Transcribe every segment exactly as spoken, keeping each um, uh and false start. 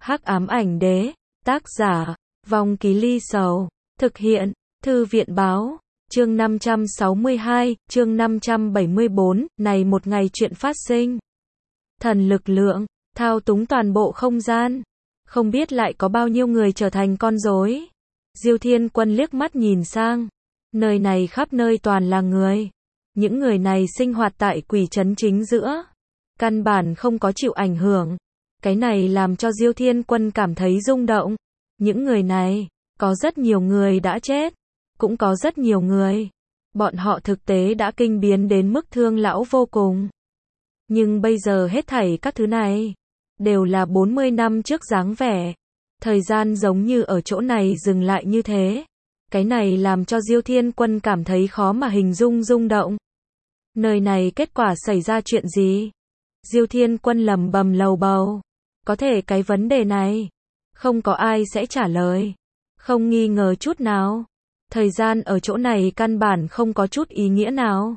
Hắc ám ảnh đế, tác giả, Vong Ký Ly Sầu, thực hiện, Thư viện báo, chương năm trăm sáu mươi hai, chương năm trăm bảy mươi bốn, này một ngày chuyện phát sinh. Thần lực lượng, thao túng toàn bộ không gian. Không biết lại có bao nhiêu người trở thành con rối. Diêu Thiên Quân liếc mắt nhìn sang. Nơi này khắp nơi toàn là người. Những người này sinh hoạt tại quỷ trấn chính giữa. Căn bản không có chịu ảnh hưởng. Cái này làm cho Diêu Thiên Quân cảm thấy rung động. Những người này, có rất nhiều người đã chết. Cũng có rất nhiều người. Bọn họ thực tế đã kinh biến đến mức thương lão vô cùng. Nhưng bây giờ hết thảy các thứ này, đều là bốn mươi năm trước dáng vẻ. Thời gian giống như ở chỗ này dừng lại như thế. Cái này làm cho Diêu Thiên Quân cảm thấy khó mà hình dung rung động. Nơi này kết quả xảy ra chuyện gì? Diêu Thiên Quân lẩm bẩm lầu bầu. Có thể cái vấn đề này, không có ai sẽ trả lời. Không nghi ngờ chút nào. Thời gian ở chỗ này căn bản không có chút ý nghĩa nào.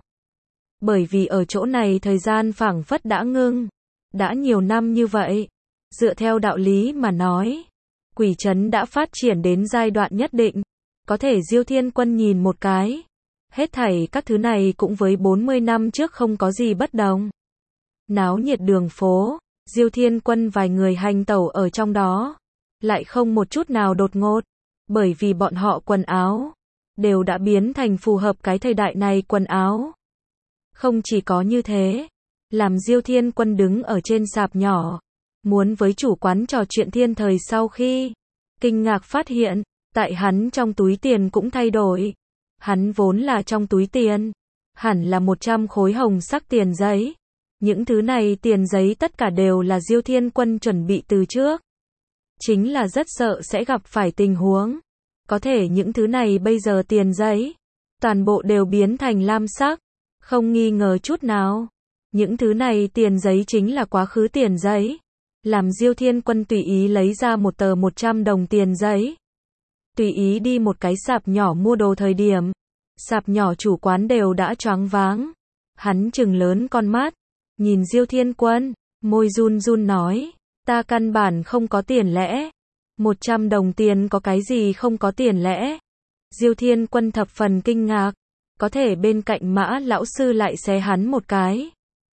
Bởi vì ở chỗ này thời gian phảng phất đã ngưng. Đã nhiều năm như vậy. Dựa theo đạo lý mà nói, quỷ trấn đã phát triển đến giai đoạn nhất định. Có thể Diêu Thiên Quân nhìn một cái. Hết thảy các thứ này cũng với bốn mươi năm trước không có gì bất đồng. Náo nhiệt đường phố, Diêu Thiên Quân vài người hành tẩu ở trong đó. Lại không một chút nào đột ngột. Bởi vì bọn họ quần áo đều đã biến thành phù hợp cái thời đại này quần áo. Không chỉ có như thế, làm Diêu Thiên Quân đứng ở trên sạp nhỏ, muốn với chủ quán trò chuyện thiên thời sau khi kinh ngạc phát hiện, tại hắn trong túi tiền cũng thay đổi. Hắn vốn là trong túi tiền, hẳn là một trăm khối hồng sắc tiền giấy. Những thứ này tiền giấy tất cả đều là Diêu Thiên Quân chuẩn bị từ trước. Chính là rất sợ sẽ gặp phải tình huống. Có thể những thứ này bây giờ tiền giấy, toàn bộ đều biến thành lam sắc. Không nghi ngờ chút nào. Những thứ này tiền giấy chính là quá khứ tiền giấy. Làm Diêu Thiên Quân tùy ý lấy ra một tờ một trăm đồng tiền giấy. Tùy ý đi một cái sạp nhỏ mua đồ thời điểm. Sạp nhỏ chủ quán đều đã choáng váng. Hắn trừng lớn con mắt. Nhìn Diêu Thiên Quân, môi run run nói. Ta căn bản không có tiền lẽ. một trăm đồng tiền có cái gì không có tiền lẽ. Diêu Thiên Quân thập phần kinh ngạc. Có thể bên cạnh Mã lão sư lại xé hắn một cái.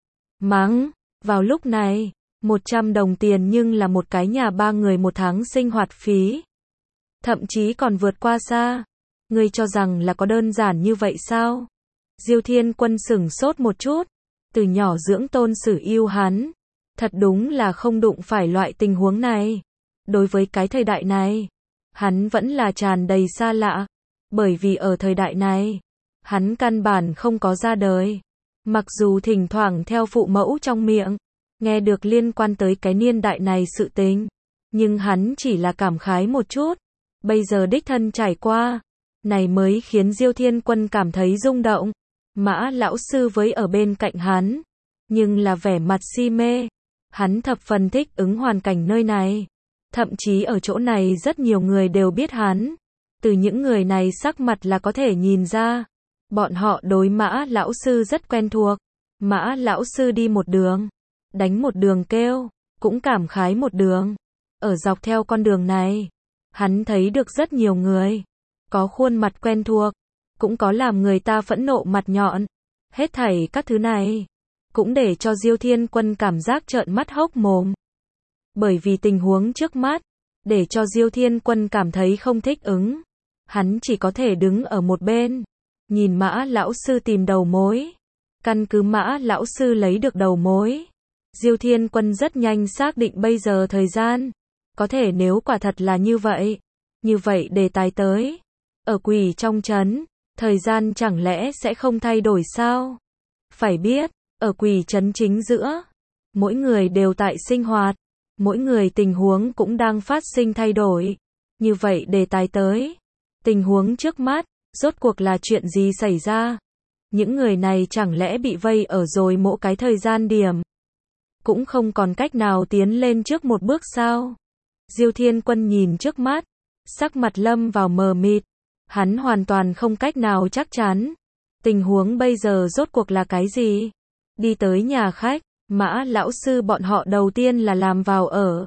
Mắng, vào lúc này, một trăm đồng tiền nhưng là một cái nhà ba người một tháng sinh hoạt phí. Thậm chí còn vượt qua xa. Ngươi cho rằng là có đơn giản như vậy sao? Diêu Thiên Quân sửng sốt một chút. Từ nhỏ dưỡng tôn sử yêu hắn. Thật đúng là không đụng phải loại tình huống này. Đối với cái thời đại này, hắn vẫn là tràn đầy xa lạ. Bởi vì ở thời đại này, hắn căn bản không có ra đời. Mặc dù thỉnh thoảng theo phụ mẫu trong miệng, nghe được liên quan tới cái niên đại này sự tình. Nhưng hắn chỉ là cảm khái một chút. Bây giờ đích thân trải qua. Này mới khiến Diêu Thiên Quân cảm thấy rung động. Mã lão sư với ở bên cạnh hắn. Nhưng là vẻ mặt si mê. Hắn thập phần thích ứng hoàn cảnh nơi này. Thậm chí ở chỗ này rất nhiều người đều biết hắn. Từ những người này sắc mặt là có thể nhìn ra. Bọn họ đối Mã lão sư rất quen thuộc. Mã lão sư đi một đường, đánh một đường kêu, cũng cảm khái một đường. Ở dọc theo con đường này, hắn thấy được rất nhiều người. Có khuôn mặt quen thuộc, cũng có làm người ta phẫn nộ mặt nhọn. Hết thảy các thứ này, cũng để cho Diêu Thiên Quân cảm giác trợn mắt hốc mồm. Bởi vì tình huống trước mắt, để cho Diêu Thiên Quân cảm thấy không thích ứng. Hắn chỉ có thể đứng ở một bên, nhìn Mã lão sư tìm đầu mối. Căn cứ Mã lão sư lấy được đầu mối, Diêu Thiên Quân rất nhanh xác định bây giờ thời gian. Có thể nếu quả thật là như vậy, như vậy đề tài tới. Ở quỷ trong trấn, thời gian chẳng lẽ sẽ không thay đổi sao? Phải biết, ở quỷ trấn chính giữa, mỗi người đều tại sinh hoạt. Mỗi người tình huống cũng đang phát sinh thay đổi. Như vậy đề tài tới. Tình huống trước mắt, rốt cuộc là chuyện gì xảy ra? Những người này chẳng lẽ bị vây ở rồi mỗi cái thời gian điểm? Cũng không còn cách nào tiến lên trước một bước sao? Diêu Thiên Quân nhìn trước mắt. Sắc mặt lâm vào mờ mịt. Hắn hoàn toàn không cách nào chắc chắn. Tình huống bây giờ rốt cuộc là cái gì? Đi tới nhà khách. Mã lão sư bọn họ đầu tiên là làm vào ở.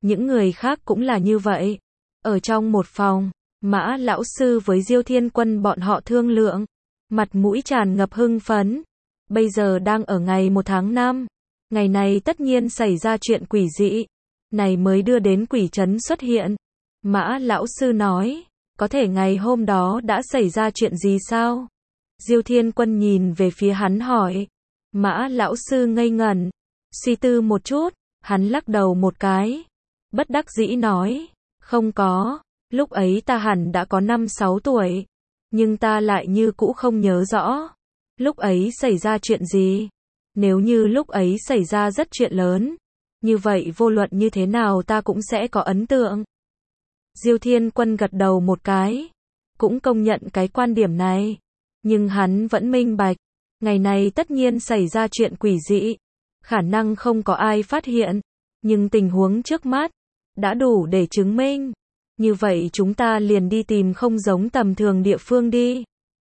những người khác cũng là như vậy. Ở trong một phòng, Mã lão sư với Diêu Thiên Quân bọn họ thương lượng, mặt mũi tràn ngập hưng phấn. Bây giờ đang ở ngày một tháng năm, ngày này tất nhiên xảy ra chuyện quỷ dị, này mới đưa đến quỷ trấn xuất hiện. Mã lão sư nói, có thể ngày hôm đó đã xảy ra chuyện gì sao? Diêu Thiên Quân nhìn về phía hắn hỏi. Mã lão sư ngây ngẩn, suy tư một chút, hắn lắc đầu một cái, bất đắc dĩ nói, không có, lúc ấy ta hẳn đã có năm sáu tuổi, nhưng ta lại như cũ không nhớ rõ, lúc ấy xảy ra chuyện gì. Nếu như lúc ấy xảy ra rất chuyện lớn, như vậy vô luận như thế nào ta cũng sẽ có ấn tượng. Diêu Thiên Quân gật đầu một cái, cũng công nhận cái quan điểm này, nhưng hắn vẫn minh bạch, ngày này tất nhiên xảy ra chuyện quỷ dị, khả năng không có ai phát hiện, nhưng tình huống trước mắt đã đủ để chứng minh. Như vậy chúng ta liền đi tìm không giống tầm thường địa phương đi.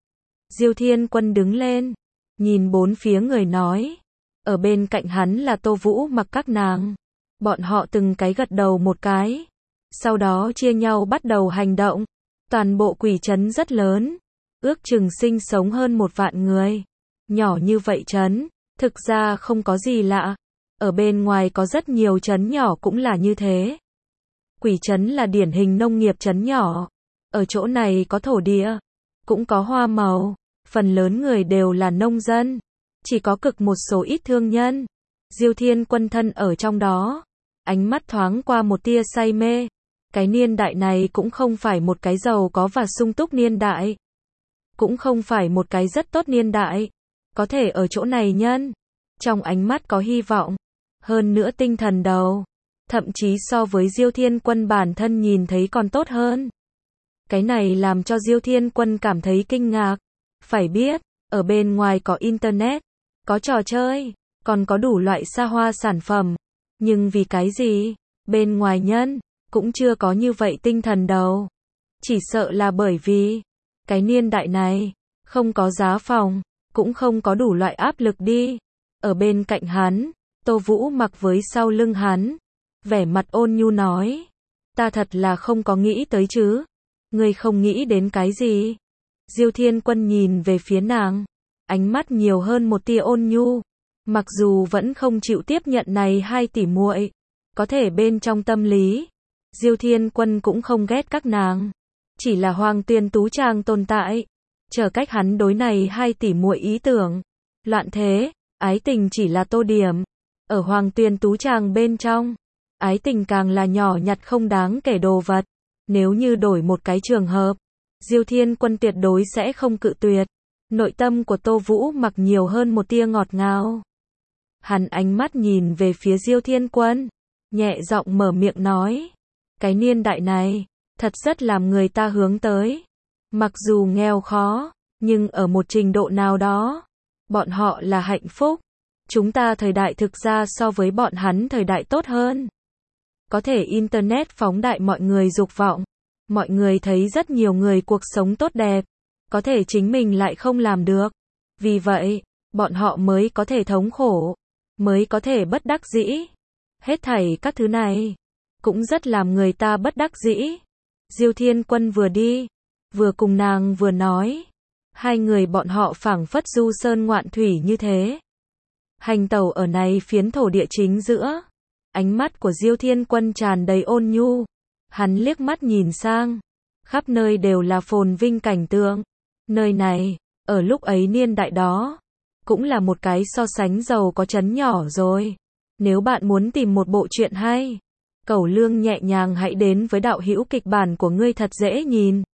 Diêu Thiên Quân đứng lên, nhìn bốn phía người nói, ở bên cạnh hắn là Tô Vũ Mặc các nàng. Bọn họ từng cái gật đầu một cái, sau đó chia nhau bắt đầu hành động. Toàn bộ quỷ trấn rất lớn, ước chừng sinh sống hơn một vạn người. Nhỏ như vậy trấn, thực ra không có gì lạ. Ở bên ngoài có rất nhiều trấn nhỏ cũng là như thế. Quỷ trấn là điển hình nông nghiệp trấn nhỏ. Ở chỗ này có thổ địa, cũng có hoa màu, phần lớn người đều là nông dân, chỉ có cực một số ít thương nhân. Diêu Thiên Quân thân ở trong đó, ánh mắt thoáng qua một tia say mê. Cái niên đại này cũng không phải một cái giàu có và sung túc niên đại, cũng không phải một cái rất tốt niên đại. Có thể ở chỗ này nhân, trong ánh mắt có hy vọng, hơn nữa tinh thần đầu, thậm chí so với Diêu Thiên Quân bản thân nhìn thấy còn tốt hơn. Cái này làm cho Diêu Thiên Quân cảm thấy kinh ngạc. Phải biết, ở bên ngoài có internet, có trò chơi, còn có đủ loại xa hoa sản phẩm, nhưng vì cái gì bên ngoài nhân cũng chưa có như vậy tinh thần đầu. Chỉ sợ là bởi vì cái niên đại này không có giá phòng, cũng không có đủ loại áp lực đi. Ở bên cạnh hắn, Tô Vũ Mặc với sau lưng hắn, vẻ mặt ôn nhu nói, ta thật là không có nghĩ tới chứ. Ngươi không nghĩ đến cái gì? Diêu Thiên Quân nhìn về phía nàng, ánh mắt nhiều hơn một tia ôn nhu. Mặc dù vẫn không chịu tiếp nhận này hai tỷ muội, có thể bên trong tâm lý, Diêu Thiên Quân cũng không ghét các nàng, chỉ là Hoàng Tuyền Tú Trang tồn tại, chờ cách hắn đối này hai tỷ muội ý tưởng. Loạn thế, ái tình chỉ là tô điểm. Ở Hoàng Tuyền Tú Trang bên trong, ái tình càng là nhỏ nhặt không đáng kể đồ vật. Nếu như đổi một cái trường hợp, Diêu Thiên Quân tuyệt đối sẽ không cự tuyệt. Nội tâm của Tô Vũ Mặc nhiều hơn một tia ngọt ngào. Hắn ánh mắt nhìn về phía Diêu Thiên Quân, nhẹ giọng mở miệng nói, cái niên đại này thật rất làm người ta hướng tới. Mặc dù nghèo khó, nhưng ở một trình độ nào đó, bọn họ là hạnh phúc. Chúng ta thời đại thực ra so với bọn hắn thời đại tốt hơn. Có thể internet phóng đại mọi người dục vọng, mọi người thấy rất nhiều người cuộc sống tốt đẹp, có thể chính mình lại không làm được. Vì vậy, bọn họ mới có thể thống khổ, mới có thể bất đắc dĩ. Hết thảy các thứ này cũng rất làm người ta bất đắc dĩ. Diêu Thiên Quân vừa đi, vừa cùng nàng vừa nói. Hai người bọn họ phảng phất du sơn ngoạn thủy như thế. Hành tẩu ở này phiến thổ địa chính giữa. Ánh mắt của Diêu Thiên Quân tràn đầy ôn nhu. Hắn liếc mắt nhìn sang, khắp nơi đều là phồn vinh cảnh tượng. Nơi này, ở lúc ấy niên đại đó, cũng là một cái so sánh giàu có trấn nhỏ rồi. Nếu bạn muốn tìm một bộ truyện hay, Cẩu Lương nhẹ nhàng hãy đến với đạo hữu kịch bản của ngươi thật dễ nhìn.